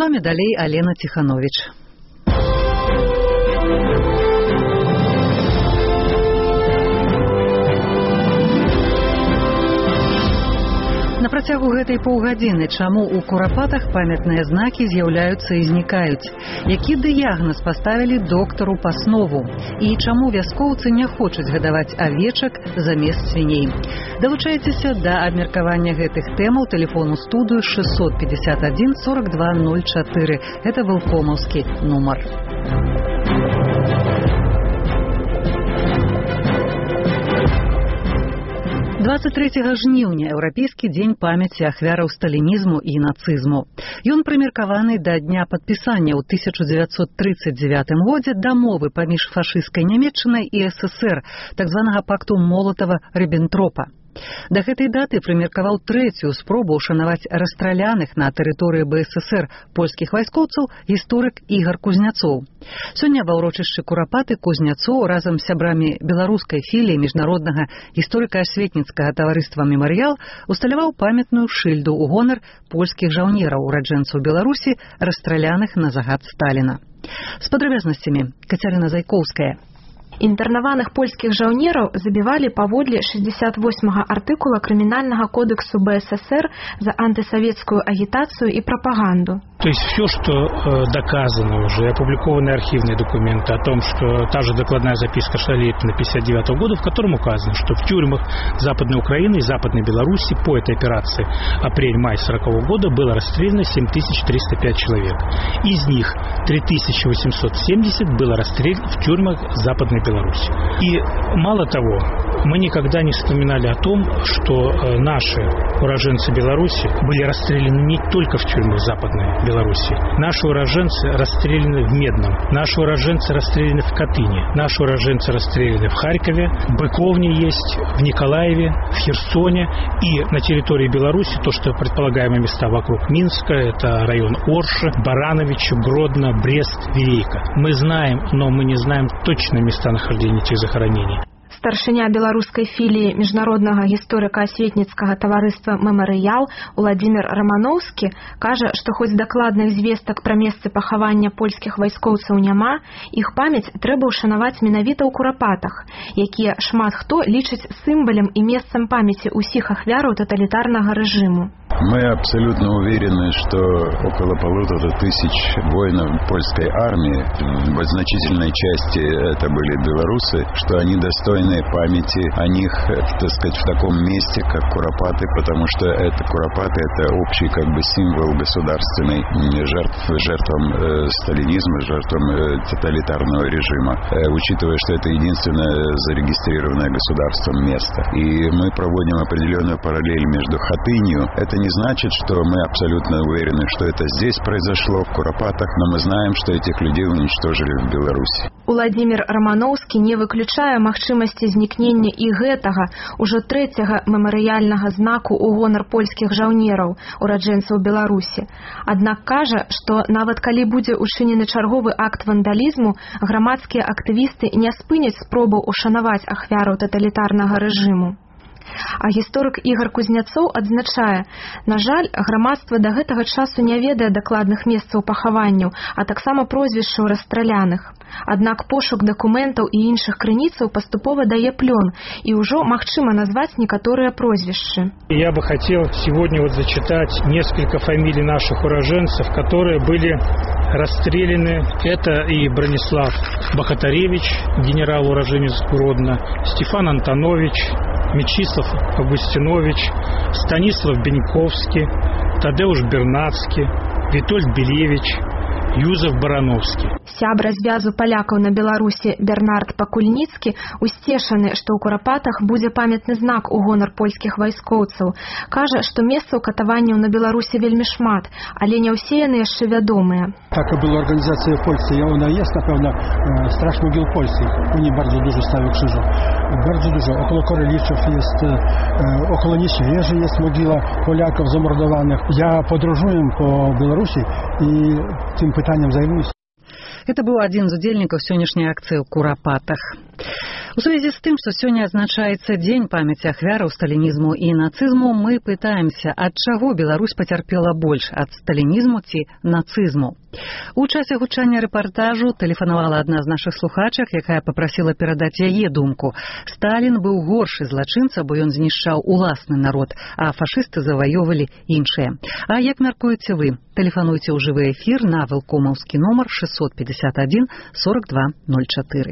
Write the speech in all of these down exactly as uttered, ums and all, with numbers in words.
вами далей Алена Тиханович. На працягу гэтай паўгадзіны, чаму ў курапатах памятныя знакі з'яўляюцца і знікаюць? Які дыягназ паставілі доктару Паснову? І чаму вяскоўцы не хочуць гадаваць авечак замест свіней? Далучайцеся да абмеркавання гэтых тэмаў тэлефону студыю шестьсот пятьдесят один сорок два ноль четыре. Это Вилкомовский нумар. двадцать трэцяга жніўня еўрапейскі дзень памяці ахвяраў сталінізму і нацызму. Ён прымеркаваны да дня падпісання ў тысяча дзевяцьсот тридцать девятым годзе дамовы паміж фашысцкай Нямецчынай і эс эс ер, так званага пакту Молотава-Ріббентропа. Да гэтай даты прымеркаваў трэцюю спробу ушанаваць расстраляных на тэрыторыі бэ эс эс ер польскіх вайскоўцаў гісторык Ігар Кузняцоў. Сёння ва ўрочышчы Курапаты Кузняцоў разам з сябрамі беларускай філіі міжнароднага гісторыка-асветніцкага таварыства «Мемарыял» усталяваў памятную шыльду ў гонар польскіх жаўнераў, ураджэнцаў Беларусі, расстраляных на загад Сталіна. З падрабязнасцямі Кацярына Зайкоўская. Інтэрнаваных польскіх жаўнераў забівалі паводле шестьдесят восьмага артыкула крымінальнага кодексу бэ эс эс ер за антисоветскую агитацию и пропаганду. То есть все, что э, доказано уже, опубликованы архивные документы о том, что та же докладная записка Шалепина пятьдесят девятого года, в котором указано, что в тюрьмах Западной Украины и Западной Беларуси по этой операции апрель-май сорокового года было расстреляно семь тысяч триста пять человек. Из них три тысячи восемьсот семьдесят было расстреляно в тюрьмах Западной Беларуси. И мало того, мы никогда не вспоминали о том, что э, наши уроженцы Беларуси были расстреляны не только в тюрьмах Западной Беларуси. Наши уроженцы расстреляны в Медном, наши уроженцы расстреляны в Катыни, наши уроженцы расстреляны в Харькове, в Быковне есть, в Николаеве, в Херсоне и на территории Беларуси, то, что предполагаемые места вокруг Минска, это район Орши, Барановича, Гродно, Брест, Верейка. Мы знаем, но мы не знаем точно места нахождения этих захоронений. Старшыня беларускай філіі міжнароднага гісторыка-асветніцкага таварыства «Мемарыял» Уладзімір Раманоўскі кажа, што хоць дакладных звестак пра месцы пахавання польскіх вайскоўцаў няма, іх памяць трэба ўшанаваць менавіта ў Курапатах, якія шмат хто лічыць сімвалам і месцам памяці ўсіх ахвяраў таталітарнага рэжыму. Мы абсолютно уверены, что около полутора тысяч воинов польской армии, в значительной части это были белорусы, что они достойны памяти о них, так сказать, в таком месте, как Куропаты, потому что это Куропаты, это общий как бы символ государственный жертв, жертвам э, сталинизма, жертвам э, тоталитарного режима, э, учитывая, что это единственное зарегистрированное государством место. И мы проводим определенную параллель между Хатынью. Это не значит, что мы абсолютно уверены, что это здесь произошло, в Куропатах, но мы знаем, что этих людей уничтожили в Беларуси. Уладзімір Раманоўскі не выключае магчымасці знікнення і гэтага, ужо трэцяга мемарыяльнага знаку ў гонар польскіх жаўнераў, ураджэнцаў Беларусі. Аднак кажа, што нават калі будзе учынены чарговы акт вандалізму, грамадскія актывісты не спыняць спробу ушанаваць ахвяраў таталітарнага рэжыму. А гісторык Ігар Кузняцоў адзначае, на жаль, грамадства да гэтага часу не ведае дакладных месцаў пахаванняў, а таксама прозвішчаў расстраляных. Аднак пошук дакументаў і іншых крыніцаў паступова дае плён, і ўжо магчыма назваць некаторыя прозвішчы. Я бы хотел сегодня вот зачитать несколько фамилий наших уроженцев, которые были расстреляны. Это и Бронислав Бахатаревич, генерал-уроженец Гродно, Стефан Антонович, Мечислав Августинович, Станислав Беньковский, Тадеуш Бернацкий, Витольд Белевич, Юзеф Барановскі. Сябра звязу палякаў на Беларусі Бернард Пакульніцкі усцешаны, што ў Курапатах будзе памятны знак у гонар польскіх вайскоўцаў. Кажа, што месцаў катаванняў на Беларусі вельмі шмат, але не ўсе яны яшчэ вядомыя. Така була організація в Польsce, і вона є, напевно, страж могил Польський. Вони bardzo dużo stawią krzyżów. Bardzo dużo. Около Королівців jest, около Ніщеży jest mogiła Polaków zamordowanych. Ja podróżuję po Беларусі і тим питанням займусь. Это быў адзін з удзельнікаў сённяшняй акцыі ў Курапатах. У связи с тем, что сегодня отзначается День памяти ахвяраў сталинизму и нацизму, мы пытаемся, от чего Беларусь потерпела больше, от сталинизму ці нацизму. У часе гучання рэпартажу тэлефанавала адна з нашых слухачак, якая папрасіла перадаць яе думку. Сталін быў горшы злачынца, бо ён знішчаў уласны народ, а фашысты заваёвалі іншыя. А як мяркуеце вы? Тэлефануйце ў жывы эфір на вэлкомаўскі нумар шестьсот пятьдесят один сорок два ноль четыре.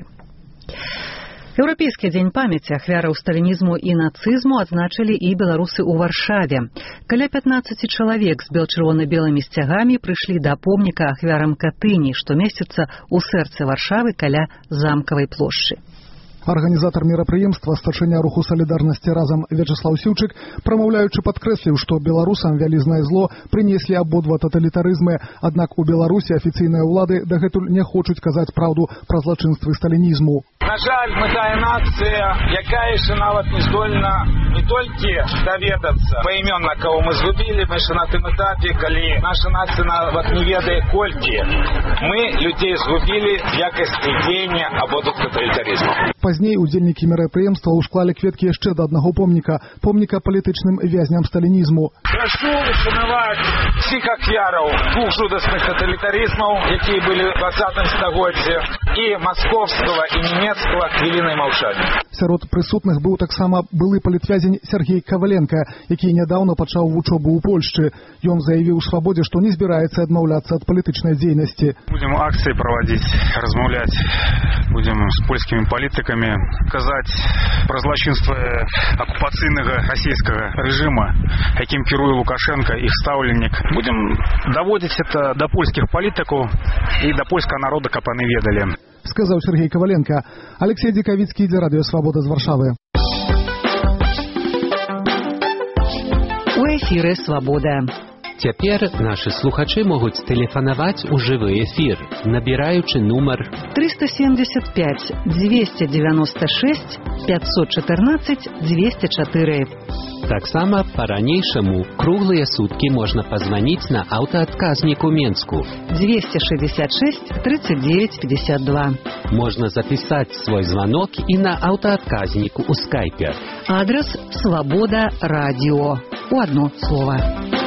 Еўрапейскі дзень памяці ахвяраў сталінізму і нацызму адзначылі і беларусы ў Варшаве. Каля пятнадцать чалавек з бел-чырвона-белымі сцягамі прыйшлі да помніка ахвярам Катыні, што месціцца ў сэрцы Варшавы каля замкавай плошчы. Арганізатар мерапрыемства, старшыня руху салідарнасці разам Вячеслав Сіўчык, прамаўляючы падкрэсліў, што беларусам вялізнае зло прынеслі абодва таталітарызмы, аднак у Беларусі афіцыйныя ўлады дагэтуль не хочуць казаць праўду пра злачынствы сталінізму. На жаль, мы тая нацыя, якая яшчэ нават не здольна не толькі даведацца паімённа, каго мы згубілі, мы яшчэ на тым этапе, калі наша нацыя нават не ведае колькі мы людзей згубілі в якасці дзеяння абодвух таталітарызмаў. Пазней удзельнікі мерапрыемства ўшклалі кветкі яшчэ да аднаго помніка, помніка палітычным вязням сталінізму. Прашу ушанаваць всіх ахвяраў двух жудасных таталітарызмаў, якія былі ў двадцатым стагоддзі, і маскоўскага, і нямецкага хвілінай маўчання. Сярод прысутных быў таксама былы палітвязень Сергей Каваленка, які нядаўна пачаў вучобу ў Польшчы. Ён заявіў Свабодзе, што не збіраецца адмаўляцца ад палітычнай дзейнасці. Будем акцыі праводзіць, размаўляць, будем з польскімі палітыкамі казаць пра злачынствы акупацыйнага расійскага рэжыма, якім кіруе Лукашенко, іх стаўленнік. Будем даводзіць это да польскіх палітыкаў і да польскага народа, каб яны ведалі. Сказаў Сергей Каваленко. Алексей Дикавицкий для Радио Свобода з Варшавы. У эфіры Свобода. Цяпер нашы слухачы могуць тэлефанаваць у жывы эфір, набіраючы нумар триста семьдесят пять двести девяносто шесть пятьсот четырнадцать двести четыре. Таксама па-ранейшаму круглыя суткі можна пазваніць на аўтаадказнік у Менску двести шестьдесят шесть тридцать девять пятьдесят два. Можна запісаць свой званок і на аўтаадказніку ў скайпе. Адрес Свобода Радио. У одно слово.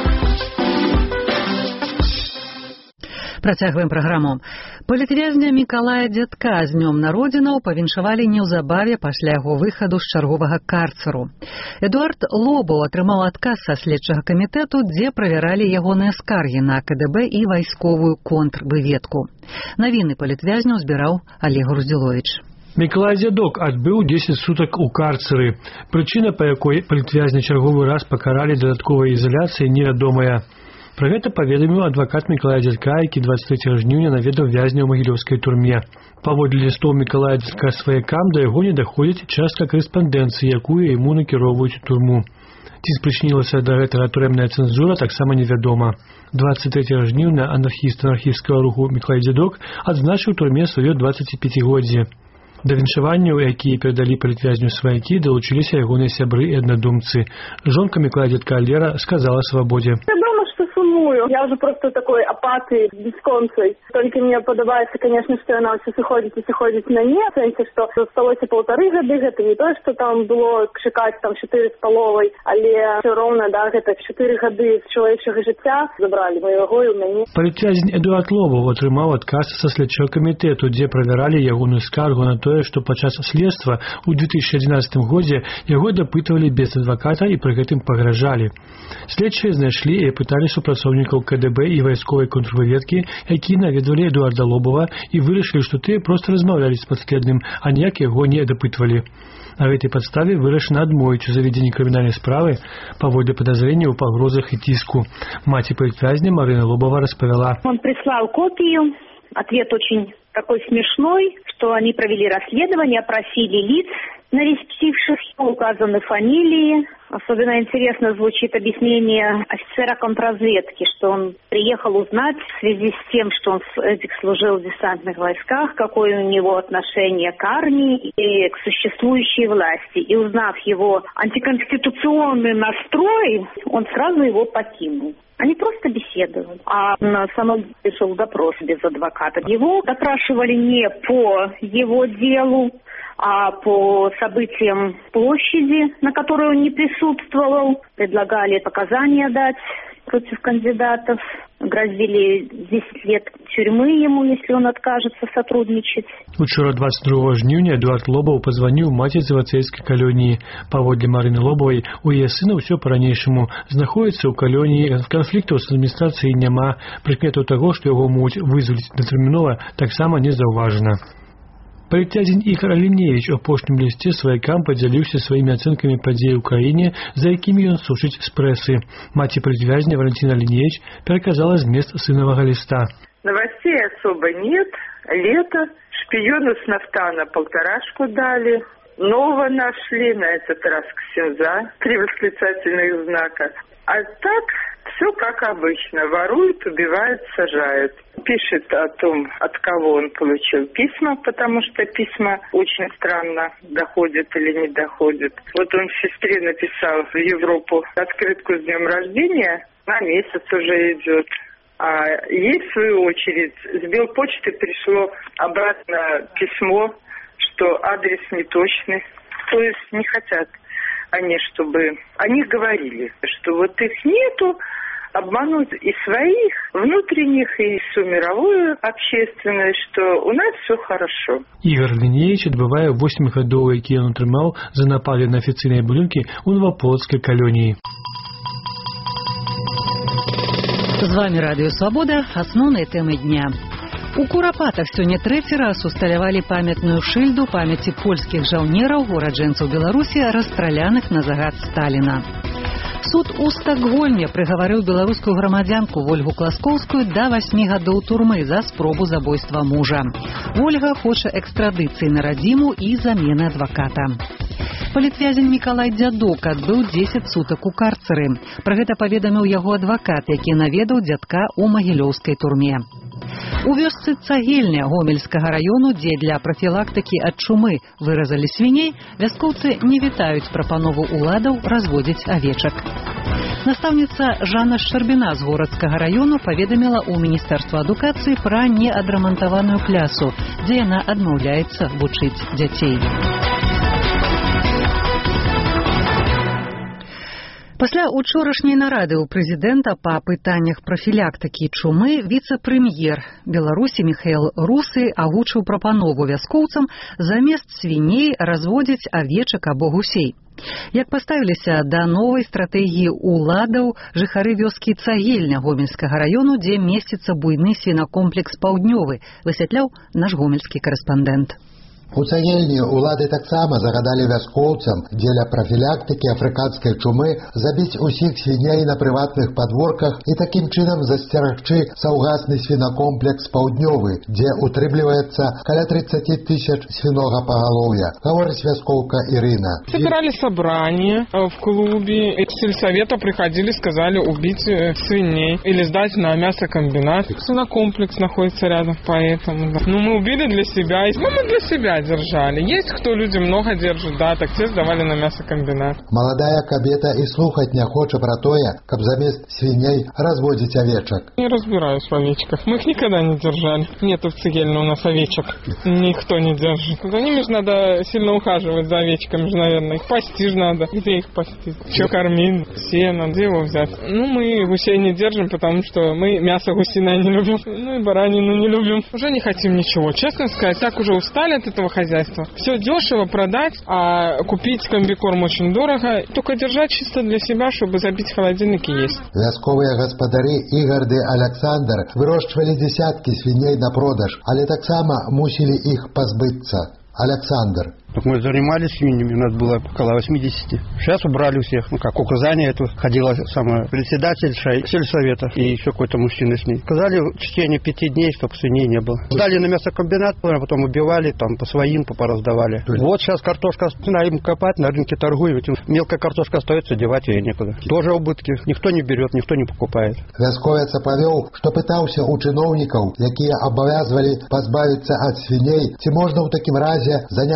Працягваем праграму. Палітвязня Мікалая Дзядка з днём народзінаў павіншавалі неўзабаве пасля яго выхаду з чарговага карцеру. Эдуард Лобаў атрымаў адказ са следчага камітэту, дзе правяралі ягоныя скаргі на КДБ і вайсковую контрвыведку. Навіны палітвязняў збіраў Олег Груздзіловіч. Мікалай Дзядок адбыў дзесяць сутак у карцеры. Прычына, па якой палітвязня чарговы раз пакаралі дадатковай ізаляцыі, невядомая. Пра гэта паведаміў адвакат Мікалая Дзядка, які двадцать трэцяга жніўня наведаў вязня ў магілёўскай турме. Паводле лістоў Мікалая Дзядка сваякам да яго не даходзіць частка карэспандэнцыі, якую яму накіроўваюць у турму. Ці спрычынілася да гэтага турэмная цэнзура, таксама невядома. двадцать трэцяга жніўня анархіст анархісцкага руху Мікалай Дзядок адзначыў у турме сваё дваццаціпяцігоддзе. Да віншаванняў, якія перадалі палітвязню сваякі, далучыліся ягоныя сябры і аднадумцы. Жонка Мікалая Дзядка Лера сказала Свободе: Я уже просто такой апатии бесконцей. Только мне подобается, конечно, что она все сыходит и сыходит на нет. В sensie, что засталося полторы гады, это не то, что там было чекать там четыре с половой, але все ровно, да, это четыре гады з чалавечага жыцця забрали моего и у мяне. Палітвязень Эдуард Лобаў атрымаў адказ са следчага камітэту, дзе правяралі ягоную скаргу на тое, што падчас следства ў две тысячи одиннадцатым годзе яго дапытвалі без адваката і пры гэтым пагражалі. Следчыя знайшлі і пыталі супрацоўнікаў КДБ і вайсковай контрвыведкі, якія наведвалі Эдуарда Лобава і вырашылі, што тыя проста размаўлялі з падследным, а ніяк яго не дапытвалі. На гэтай падставе вырашана адмовіць у заведзенні крымінальнай справы паводле падазрэнняў у пагрозах і ціску. Маці палітвязня Марина Лобова распавяла: Он прислал копию, ответ очень такой смешной, что они провели расследование, опросили лиц, навестивших, указаны фамилии. Особенно интересно звучит объяснение офицера контрразведки, что он приехал узнать в связи с тем, что он служил в десантных войсках, какое у него отношение к армии и к существующей власти. И узнав его антиконституционный настрой, он сразу его покинул. Они просто беседовали. А на самом деле пришел допрос без адвоката. Его допрашивали не по его делу, А по событиям площади, на которой он не присутствовал, предлагали показания дать против кандидатов, грозили десять лет тюрьмы ему, если он откажется сотрудничать. Учора двадцать другого жніўня Эдуард Лобаў пазваніў маціцы вацейскай калоніі. Паводле Марыны Лобавай, у яе сына ўсё па-ранейшаму знаходзіцца ў калоніі, канфліктаў з адміністрацыяй няма, прыкметаў таго, што яго могуць вызваліць датэрмінова, таксама не заўважана. Палітвязень Ігор Аліневіч у апошнім лісце сваякам падзяліўся сваімі ацэнкамі падзей у краіне, за якімі ён сушыць з прэсы. Маці палітвязня Валентина Аліневіч пераказала змест сынавага ліста. Новостей особо нет. Лето. Шпиону с нафтана полторашку дали. Нового нашли, на этот раз ксенза. Три восклицательных знака. А так все как обычно. Воруют, убивают, сажают. Пишет о том, от кого он получил письма, потому что письма очень странно доходят или не доходят. Вот он сестре написал в Европу открытку с днем рождения, на месяц уже идет. А ей, в свою очередь, с Белпочты пришло обратно письмо, что адрес неточный. То есть не хотят они, чтобы... Они говорили, что вот их нету, обмануть и своих внутренних, и всю мировую общественность, что у нас все хорошо. Ігор Аліневіч адбывае восемь гадоў, які ён атрымаў за напады на афіцыйныя будынкі ў Новаполацкай калоніі. З вами Радио Свобода. Основные темы дня. У Курапатах сёння трэці раз усталявалі памятную шыльду памяці польскіх жаўнераў, ураджэнцаў Беларусі, расстраляных на загад Сталіна. Суд у Стокгольме прыгаварыў беларускую грамадзянку Ольгу Класкоўскую да васьмі гадоў турмы за спробу забойства мужа. Ольга хоча экстрадыцыі на радзіму і замены адваката. Палітвязень Мікалай Дзядок адбыў дзесяць сутак у карцары. Пра гэта паведаміў яго адвакат, які наведаў дзядка ў магілёўскай турме. У вёсцы Цагельня Гомельскага раёну, дзе для прафілактыкі ад чумы выразалі свіней, вяскоўцы не вітаюць прапанову ўладаў разводзіць авечак. Настаўніца Жанна Шчарбіна з горадскага раёну паведаміла ў Міністэрства адукацыі пра неадрамантаваную клясу, дзе яна адмаўляецца вучыць дзяцей. Пасля учорашняй нарады ў прэзідэнта па пытаннях прафілактыкі чумы віцэ-прэм'ер Беларусі Міхаэл Русы агучыў прапанову вяскоўцам замест свіней разводзіць авечак або гусей. Як паставіліся да новай стратэгіі ўладаў жыхары вёскі Цагельня Гомельскага раёну, дзе месціцца буйны свінакомплекс «Паўднёвы», высвятляў наш гомельскі карэспандэнт. У Цагельні улады таксама загадалі вяскоўцам дзеля прафілактыкі афрыканскай чумы забіць усіх свіней на прыватных падворках і такім чынам засцерагчы саўгасны свінакомплекс «Паўднёвы», дзе утрымліваецца каля тридцать тысяч свинога поголовья, говорит вяскоўка Ирина. Собирали собрание в клубе, из сельсовета приходили, сказали убить свиней или сдать на мясокомбинат. Свинокомплекс находится рядом, поэтому. Ну, мы убили для себя, ну, мы для себя держали. Есть кто люди много держит, да, так те сдавали на мясокомбинат. Молодая кабета и слухать не хоча про тое, каб замест свиней разводить овечек. Не разбираюсь в овечках. Мы их никогда не держали. Нету в Цагельне у нас овечек. Никто не держит. За ними же надо сильно ухаживать, за овечками же, наверное. Их пасти же надо. Где их пасти? Что кормить? Сено, где его взять? Ну, мы гусей не держим, потому что мы мясо гусиное не любим. Ну и баранину не любим. Уже не хотим ничего. Честно сказать, так уже устали от этого хозяйства. Все дешево продать, а купить комбикорм очень дорого. Только держать чисто для себя, чтобы забить холодильник и есть. Вясковые господари Игорь и Александр выращивали десятки свиней на продаж, але так само мусили их позбыться. Александр. Так мы занимались свиньями, у нас было около восьмидесяти. Сейчас убрали у всех. Ну как, указание это ходила самая председатель сельсовета и еще какой-то мужчина с ней. Сказали в течение пяти дней, чтобы свиней не было. Сдали на мясокомбинат, а потом убивали, там по своим пораздавали. Вот сейчас картошка, им копать, на рынке торгуем. Мелкая картошка остается, девать ее некуда. Тоже убытки. Никто не берет, никто не покупает. Вясковец повел, что пытался у чиновников, которые обовязывали позбавиться от свиней, ці можно в таким разе заняться выращиванием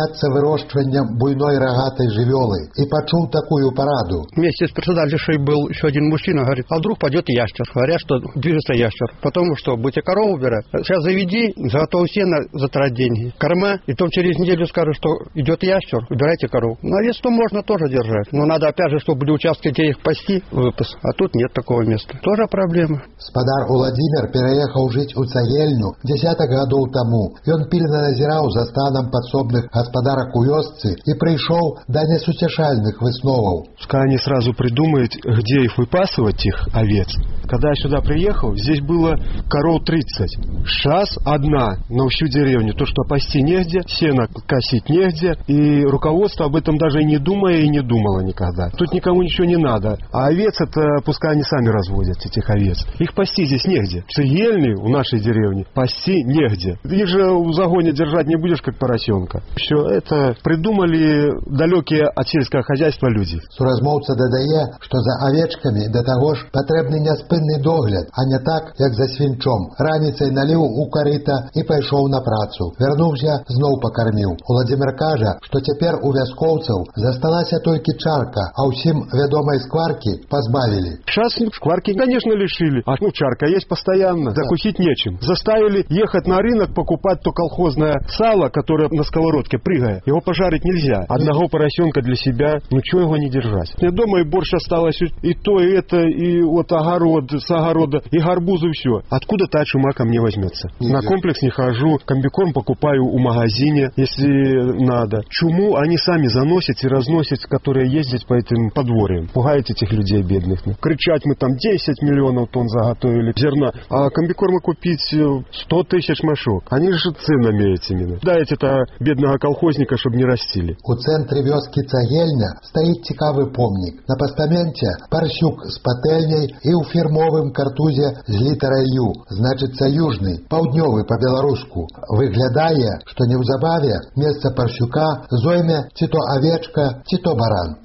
вырошчваннем буйной рогатой жывёлы и почул такую параду. Вместе с председателем был еще один мужчина, говорит, а вдруг пойдет ящер. Говорят, что движется ящер. Потом что, будете корову убирать? Сейчас заведи, за готовое сено затрать деньги. Корма, и потом через неделю скажут, что идет ящер, убирайте корову. На вес-то можно тоже держать. Но надо опять же, чтобы были участки, где их пасти, выпас. А тут нет такого места. Тоже проблема. Спадар Уладзімір переехал жить у Цагельню десяток годов тому. И он пильно назирал за станом подсобных господарок у вёсцы и пришел до несутешальных высновов. Пускай они сразу придумают, где их выпасывать, их овец. Когда я сюда приехал, здесь было коров тридцать. Сейчас одна на всю деревню. То, что пасти негде, сено косить негде. И руководство об этом даже и не думая, и не думало никогда. Тут никому ничего не надо. А овец это пускай они сами разводят, этих овец. Их пасти здесь негде. В Цегельне, у нашей деревни, пасти негде. Их же в загоне держать не будешь, как поросенка. Все это придумали далекие от сельского хозяйства люди. Суразмоўца дадае, что за овечками до того ж потребный няспынный догляд, а не так, как за свинчом. Раницей налил у корыта и пошел на працу. Вернувся, знов покормил. Уладзімір кажа, что теперь у вяскоўцаў засталася только чарка, а усім вядомой скварки позбавили. Сейчас шкварки, конечно, лишили. А ну чарка есть постоянно. Да. Закусить нечем. Заставили ехать на рынок, покупать то колхозное сало, которое на сковородке прыгая. Его пожарить нельзя. Одного поросенка для себя, ну чего его не держать? Мне дома и борщ осталось, и то, и это, и вот огород, с огорода, и гарбузы, все. Откуда та чума ко мне возьмется? Нет. На комплекс не хожу, комбикорм покупаю у магазине, если надо. Чуму они сами заносят и разносят, которые ездят по этим подворьям. Пугают этих людей бедных. Кричать мы там десять миллионов тонн заготовили зерна, а комбикорма купить сто тысяч мешок. Они же ценами этими. Дайте-то бедного колхозника, чтобы не растили. У центре вёски Цагельня стоит цікавый помник. На постаменте парсюк с пательней и у фирмовым картузе с литерой Ю, значит союзный, паўднёвы по-белоруску. Выглядае, что неўзабаве место парсюка зойме ці то овечка, ці то баран.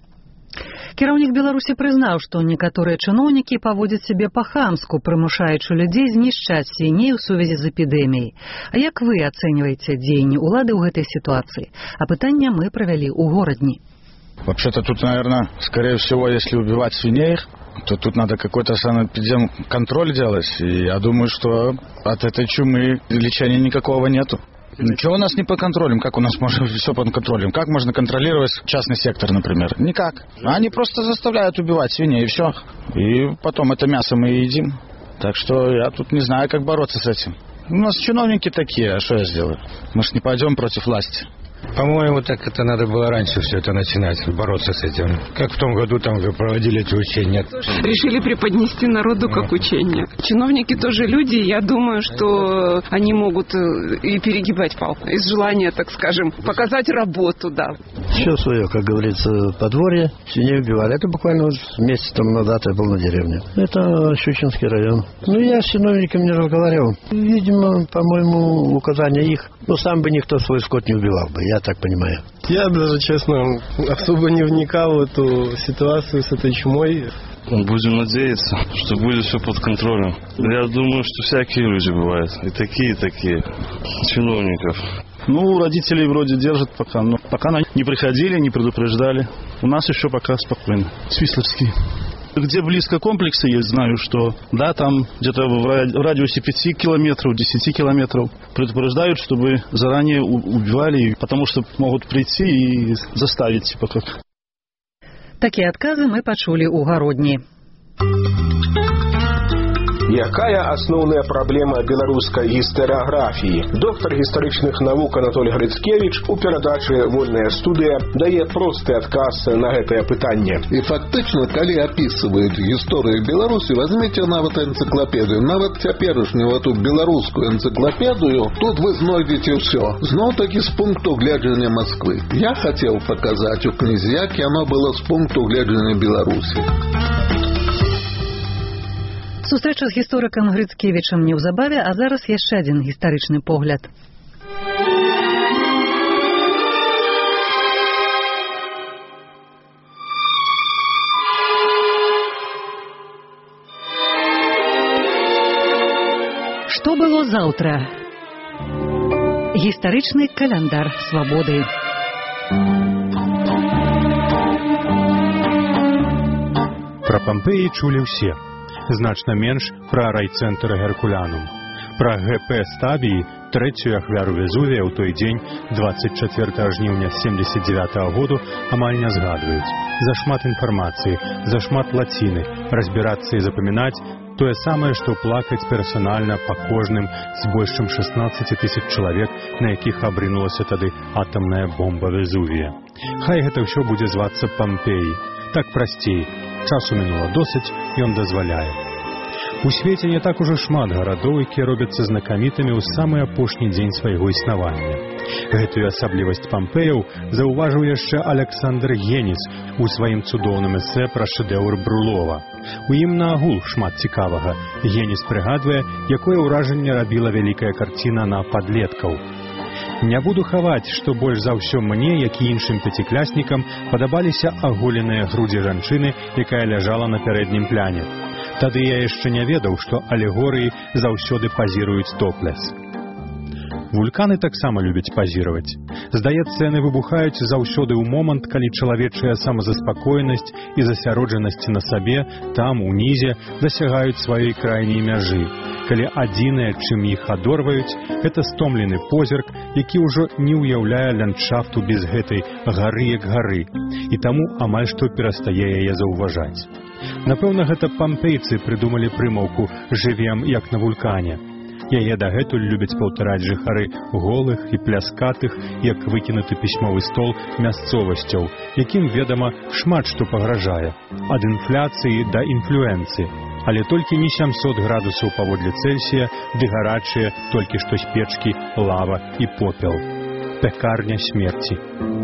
Кіраўнік Беларусі прызнаў, што некаторыя чыноўнікі паводзяць сябе па-хамску, прымушаючы людзей знішчаць свіней у сувязі з эпідэміяй. А як вы ацэньваеце дзеянні ўлады ў гэтай ситуации? А пытанне мы провели у Городни. Вообще-то тут, наверное, скорее всего, если убивать свиней, то тут надо какой-то санэпидемконтроль делать. И я думаю, что от этой чумы лечения никакого нету. Ничего у нас не по контролем. Как у нас можно все под контролем? Как можно контролировать частный сектор, например? Никак. Они просто заставляют убивать свиней, и все. И потом это мясо мы едим. Так что я тут не знаю, как бороться с этим. У нас чиновники такие, а что я сделаю? Мы ж не пойдем против власти. По-моему, так это надо было раньше все это начинать, бороться с этим. Как в том году там вы проводили эти учения. Решили преподнести народу как учение. Чиновники тоже люди, я думаю, что они могут и перегибать палку из желания, так скажем, показать работу, да. Все свое, как говорится, подворье, свиней убивали. Это буквально вот месяц тому назад я был на деревне. Это Щучинский район. Ну, я с чиновниками не разговаривал. Видимо, по-моему, указания их. Ну, сам бы никто свой скот не убивал бы, я так понимаю. Я даже, честно, особо не вникал в эту ситуацию с этой чумой. Будем надеяться, что будет все под контролем. Я думаю, что всякие люди бывают. И такие, и такие. Чиновников. Ну, родителей вроде держат пока, но пока не приходили, не предупреждали. У нас еще пока спокойно. Свисловский. Где близко комплексы есть, знаю, что да, там где-то в радиусе пяти километров, десяти километров предупреждают, чтобы заранее убивали, потому что могут прийти и заставить, типа как. Такие отказы мы почули у Городни. Якая асноўная праблема беларускай гістарыяграфіі? Доктар гістарычных навук Анатоль Грыцкевіч у перадачы «Вольная студыя» дае просты адказ на гэтае пытанне. І фактычна, калі апісваюць гісторыю Беларусі, возьмите нават энцыклапедыю, нават цяперашнюю эту беларускую энцыклапедыю, тут вы знойдзеце ўсё. Зноў-такі з пункту гледжання Москвы. Я хацеў паказаць у кнізе, як яно было з пункту гледжання Беларусі. Сустрэча з гісторыкам Грыцкевічам неўзабаве, а зараз яшчэ адзін гістарычны погляд. Што было заўтра? Гістарычны каляндар свабоды. Пра Пампеі чулі ўсе. Значна менш пра райцэнтр Геркулянум. Пра ГП Стабіі, трэцюю ахвяру Везувія ў той дзень, дваццаць чацвёртага жніўня семдзесят дзевятага году, амаль не згадваюць. Зашмат інфармацыі, зашмат лаціны, разбірацца і запамінаць тое самае, што плакаць персанальна па кожным з больш чым шаснаццаці тысяч чалавек, на якіх абрынулася тады атамная бомба Везувія. Хай гэта ўсё будзе звацца Пампеі. Так прасцей. Часу мінула досыць, ён дазваляе. У свеце не так ужо шмат гарадоў, якія робяцца знакамітымі ў самы апошні дзень свайго існавання. Гэтую асаблівасць Пампеяў заўважыў яшчэ Аляксандр Геніс у сваім цудоўным эсэ пра шэдэўр Брулова. У ім наагул шмат цікавага. Геніс прыгадвае, якое ўражанне рабіла вялікая карціна на падлеткаў. Не буду хаваць, што больш за ўсё мне, як і іншым пяцікляснікам, падабаліся аголеныя грудзі жанчыны, якая ляжала на пярэднім пляне. Тады я яшчэ не ведаў, што алегорыі заўсёды пазіруюць топлес. Вулканы таксама любяць пазіраваць. Здаецца, яны выбухаюць заўсёды ў момант, калі чалавечая самазаспакоенасць і засяроджанасць на сабе, там, унізе, дасягаюць сваёй крайняй мяжы. Калі адзінае, чым іх адорваюць, гэта стомлены позірк, які ўжо не ўяўляе ландшафту без гэтай гары як гары, і таму амаль што перастае яе заўважаць. Напэўна, гэта пампейцы прыдумалі прымаўку «жывем як на вулкане». Яе дагэтуль любяць паўтараць жыхары голых і пляскатых, як выкінуты пісьмовы стол, мясцовасцяў, якім, ведама, шмат што пагражае. Ад інфляцыі да інфлюэнцыі. Але толькі не сямсот градусаў паводле Цельсія, ды гарачыя толькі што з печкі, лава і попел. Пекарня смерці.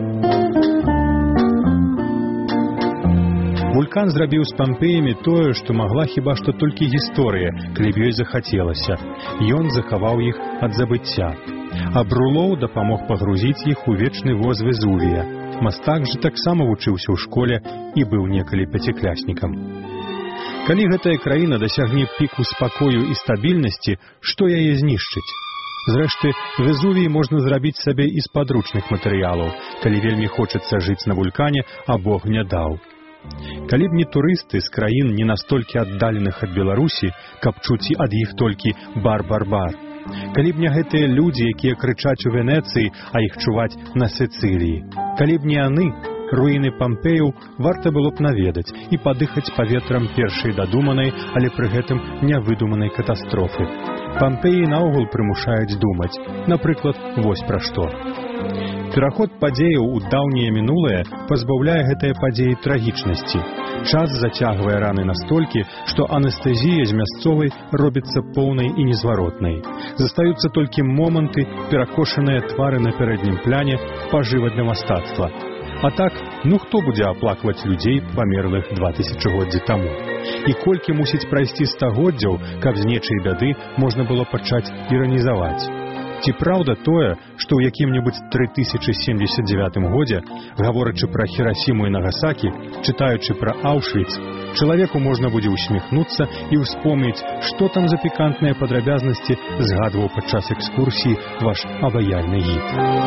Вулкан зрабіў з Пампеямі тое, што магла хіба што толькі гісторыя, калі б ёй захацелася. Ён захаваў іх ад забыцця. А Брулоў дапамог пагрузіць іх у вечны воз Везувія. Мастак жа таксама вучыўся ў школе і быў некалі пяцікляснікам. Калі гэтая краіна дасягне піку спакою і стабільнасці, што яе знішчыць? Зрэшты, Везувій можна зрабіць сабе і з падручных матэрыялаў, калі вельмі хочацца жыць на вулкане, а Бог не даў. Калі б не турысты з краін не настолькі аддаленых ад Беларусі, каб чуць ад іх толькі бар-бар-бар. Калі б не гэтыя людзі, якія крычаць у Венецыі, а іх чуваць на Сіцыліі. Калі б не яны, руіны Пампеяў варта было б наведаць і падыхаць паветрам першай дадуманай, але пры гэтым нявыдуманай катастрофы. Пампеі наогул прымушаюць думаць. Напрыклад, вось пра што. Пераход падзеяў у даўняе мінулае пазбаўляе гэтыя падзеі трагічнасці. Час зацягвае раны настолькі, што анестэзія з мясцовай робіцца поўнай і незваротнай. Застаюцца толькі моманты, перакошаныя твары на пярэднім пляне, пажыва для мастацтва. А так, ну хто будзе аплакваць людзей, памерлых два тысячагоддзі таму? І колькі мусіць прайсці стагоддзяў, каб з нечай бяды можна было пачаць іранізаваць? Ці праўда тое, што ў якім-небудзь тры тысячы семдзесят дзевятым годзе, гаворачы пра Хірасіму і Нагасакі, чытаючы пра Аўшвіц, чалавеку можна будзе ўсміхнуцца і ўспомніць, што там за пікантныя падрабязнасці згадваў падчас экскурсіі ваш абаяльны гід.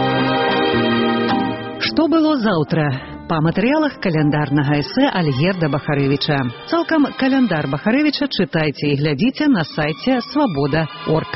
Што было заўтра? Па матэрыялах каляндарнага эсэ Альгерда Бахарэвіча. Цалкам каляндар Бахарэвіча чытайце і глядзіце на сайце свабода точка орг.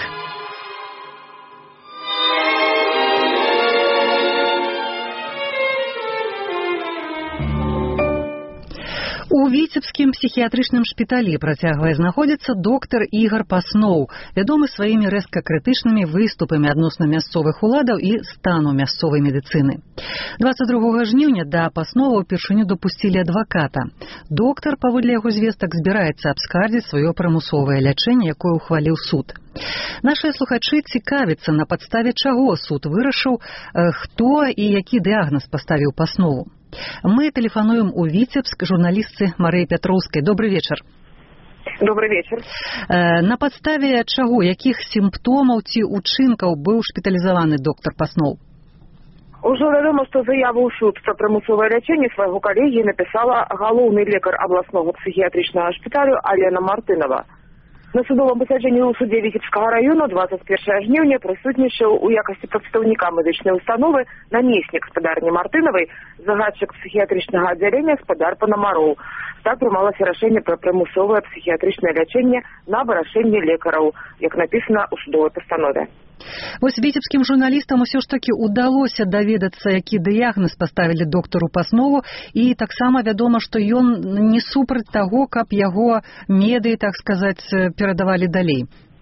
У віцебскім псіхіятрычным шпіталі працягвае знаходзіцца доктар Ігар Пасноў, вядомы сваімі рэзка крытычнымі выступамі адносна мясцовых уладаў і стану мясцовай медыцыны. дваццаць другога жніўня да Паснова ўпершыню дапусцілі адваката. Доктар, паводле яго звестак, збіраецца абскардзіць сваё прымусовае лячэнне, якое ухваліў суд. Нашыя слухачы цікавяцца, на падставе чаго суд вырашыў, хто і які дыягназ паставіў Паснову. Мы тэлефануем у Віцебск журналістцы Марыі Пятроўскай. Добрый вечар. Добрый вечар. На падставе чаго, якіх сімптомаў ці учынкаў быў шпіталізаваны доктар Пасноў? Ужо вядома, што заяву ў суд пра прымусовае лячэнне свайго калегі напісала галоўны лекар абласнога псіхіятрычнага шпіталю Алена Мартынова. На судовым пасяджэнні ў судзе Віцебскага району двадцать первого жніўня прысутнічаў у якасці прадстаўніка медычнай установы намеснік спадарні Мартынавай, загадчык псіхіятрычнага аддзялення спадар Панамароў. Так прымалася рашэнне пра прымусовае псіхіятрычнае лячэнне на вырашэнне лекараў, як напісана ў судовай пастанове. Вось віцебскім журналістам усё ж такі удалося даведацца, які дыягназ паставілі доктару Паснову, і таксама вядома, што ён не супраць таго, каб яго медыі, так сказаць, перадавалі далей.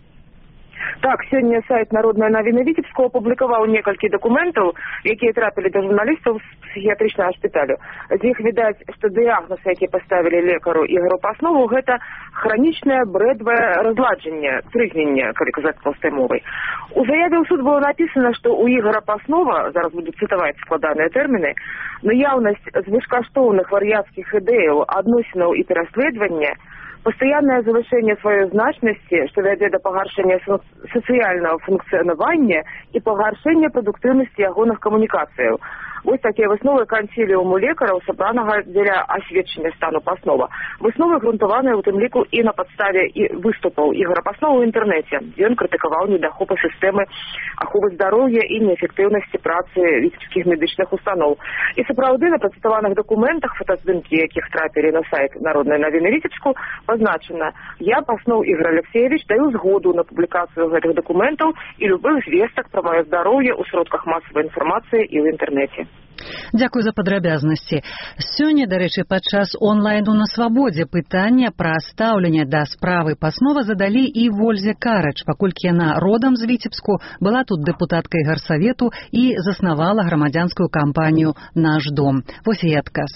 Так, сёння сайт Народнай навіны Віцебскага апублікаваў некалькі дакументаў, якія трапілі да журналістаў з псіхіятрычнага шпіталю. З іх відаць, што дыягназ, які паставілі лекару Ігору Паснову, гэта хранічнае брэдвае разладжанне, трызненне, калі казаць простай мовай. У заяве ў суд было напісана, што у Ігора Паснова, зараз буду цытаваць складаныя тэрміны, наяўнасць звышкаштоўных вар'яцкіх ідэяў, адносінаў і пераследавання, постоянное завышение своей значности, что вядзе до пагаршэння социального функционования и пагаршэння продуктивности ягоных коммуникаций. Вось такія высновы кансіліуму лекараў, сабранага дзеля асведчання стану Паснова. Высновы грунтаваныя ў тым ліку і на падставе і выступаў Ігора Паснова ў інтэрнэце, дзе ён крытыкаваў недахопы сістэмы аховы здароўя і неэфектыўнасці працы віцебскіх медычных устаноў. І сапраўды на працытаваных дакументах, фотаздымкі якіх трапілі на сайт Народнай навіны Віцебску, пазначана: «Я, Паснов Ігор Алексеевич, даю згоду на публікацыю гэтых дакументаў і любых звестак пра маё здароўе ў сродках масавай інфармацыі і ў інтэрнэце». Дзякуй за падрабязнасці. Сёння, дарэчы, падчас онлайну на свабодзе пытанне пра стаўленне да справы Паснова задалі і Вользе Карач, паколькі яна родам з Віцебску, была тут дэпутаткай гарсавету і заснавала грамадзянскую кампанію «Наш дом». Вось і адказ.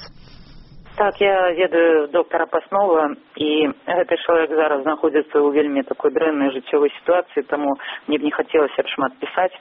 Так, я ведаю доктара Паснова, і гэты чалавек зараз знаходзіцца ў вельмі такой дрэннай жыццёвай сітуацыі, таму мне б не хацелася шмат пісаць,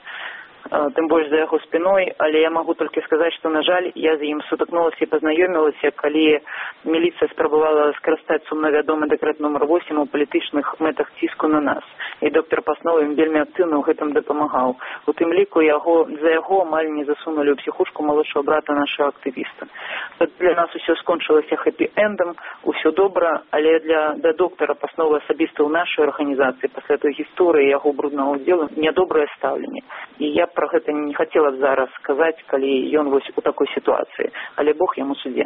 тым больш за яго спіной, але я магу толькі сказаць, што, на жаль, я з ім сутыкнулася і пазнаёмілася, калі міліцыя спрабавала скарыстаць сумнавядомы дэкрэт нумар восем у палітычных мэтах ціску на нас. І доктар Паснов ім вельмі актыўна ў гэтым дапамагаў. У тым ліку яго, за яго амаль не засунулі ў псіхушку малодшага брата нашага актывіста. Для нас усё скончылася хэппі-эндам, усё добра, але для, для доктара Паснова асабіста ў нашай арганізацыі пасля той гісторыі яго бруднага ўдзелу нядобрае стаўленне. І я пра гэта не хацела б зараз сказаць, калі ён вось у такой сітуацыі, але Бог яму суддзя.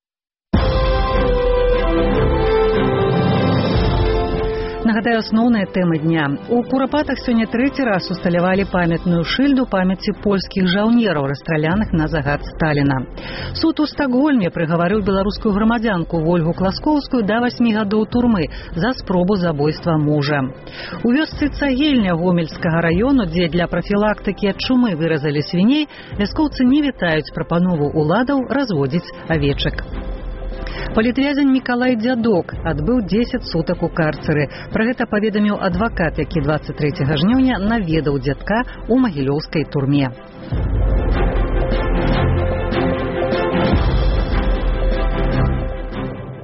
Нагадаю, асноўныя тэмы дня. У Курапатах сёння трэці раз усталявалі памятную шыльду памяці польскіх жаўнераў, расстраляных на загад Сталіна. Суд у Стакгольме прыгаварыў беларускую грамадзянку Вольгу Класкоўскую да васьмі гадоў турмы за спробу забойства мужа. У вёсцы Цагельня Гомельскага раёну, дзе для прафілактыкі ад чумы выразалі свіней, вяскоўцы не вітаюць прапанову ўладаў разводзіць авечак. Палітвязень Мікалай Дзядок адбыў дзесяць сутак у карцеры. Пра гэта паведаміў адвакат, які дваццаць трэцяга жніўня наведаў дзядка ў магілёўскай турме.